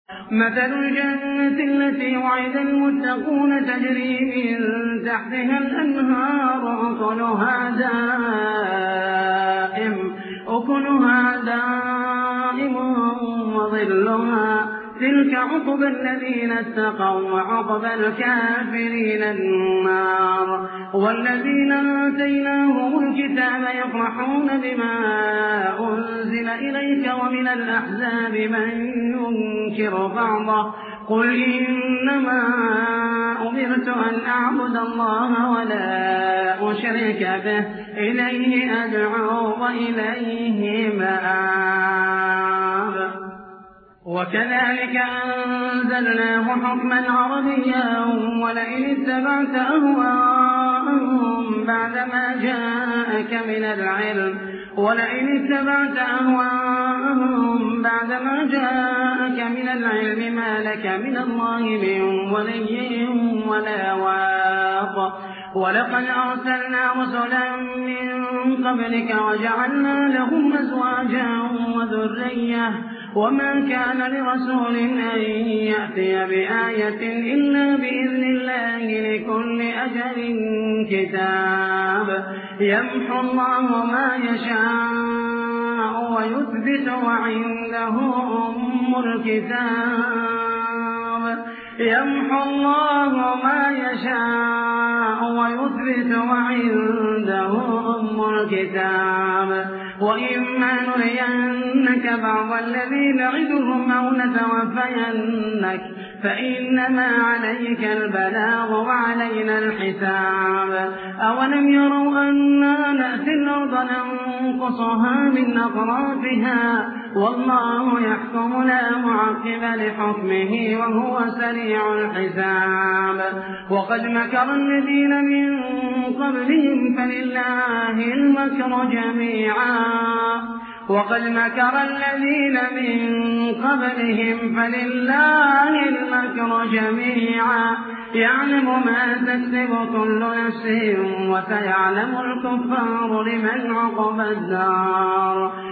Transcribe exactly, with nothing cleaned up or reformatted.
مثل الجنة التي وعد المتقون تجري من تحتها الأنهار أكلها دائم أكلها دائم وظلها تلك عقبى الذين اتقوا وعقبى الكافرين النار. والذين آتيناهم الكتاب يفرحون بما أنزل إليك ومن الأحزاب من ينكر بعضه قل إنما أمرت أن أعبد الله ولا أشرك به إليه أدعو وإليه مآب. وكذلك أنزلناه حكما عربيا ولئن اتبعت أهواءهم بعدما جاءك من العلم ولئن اتبعت أهواءهم بعدما جاءك من العلم ما لك من الله من ولي ولا واق. ولقد أرسلنا رسلا من قبلك وجعلنا لهم أزواجا وذرية وما كان لرسول أن يأتي بآية إلا بإذن الله لكل أجل كتاب. يمحو الله ما يشاء ويثبت وعنده أم الكتاب. يمحو الله ما يشاء ويثبت وعنده أم الكتاب. وإما نرينك بعض الذي نعدهم أو نتوفينك فإنما عليك البلاغ وعلينا الحساب. أولم يروا أنا نأتي الأرض ننقصها من أطرافها والله يحكم لا معقب لحكمه وهو سريع الحساب. وقد مكر الذين من قبلهم فلله المكر جميعا وقد مكر الذين من قبلهم فلله المكر جميعا يعلم ما تكسب كل نفس وسيعلم الكفار لمن عقبى الدار.